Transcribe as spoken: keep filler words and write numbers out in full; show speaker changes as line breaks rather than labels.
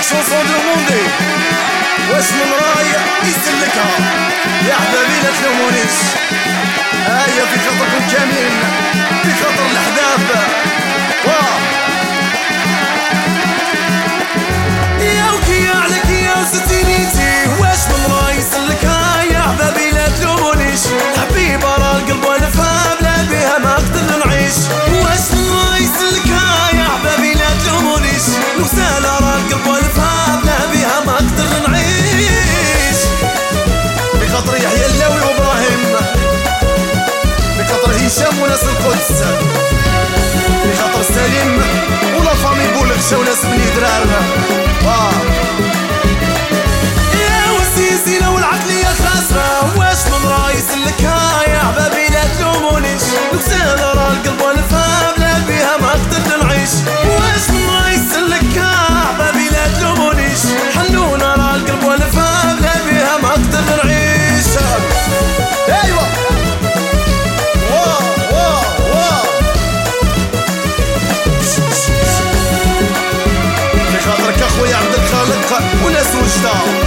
شونسون دوموندي واش من راي يسلكها يا حبابي لا تلومونيش. هيا في خاطركم كاملين، في خاطر الاحباب. واه يا وكي عليك يا ستينيتي واش من راي يسلكها يا حبابي لا تلومونيش. حبيبه راه القلب والفها بلا بيها ما نقدر نعيش. واش من راي يسلكها يا حبابي لا تلومونيش. لو سهله راه القلب والفها بلا بيها ما نقدر نعيش. بخاطر يحيى اللاوي وابراهيم، بخاطر هشام وناس القدس، بخاطر سليم ولا فامي بولغشا وناس بني درار. واه يا وسيسي لو العقلية خاسرة واش من راي يسلكها يا حبابي لا تلومونيش. لو سهلة راه القلب والفها بلا بيها ما نقدر نعيش. واش من راي يسلكها حبابي لا تلومونيش. حنونة راه القلب والفها بلا بيها ما نقدر نعيش. ايوا واه واه واه بخاطرك اخويا عبد الخالق وناس وجدة.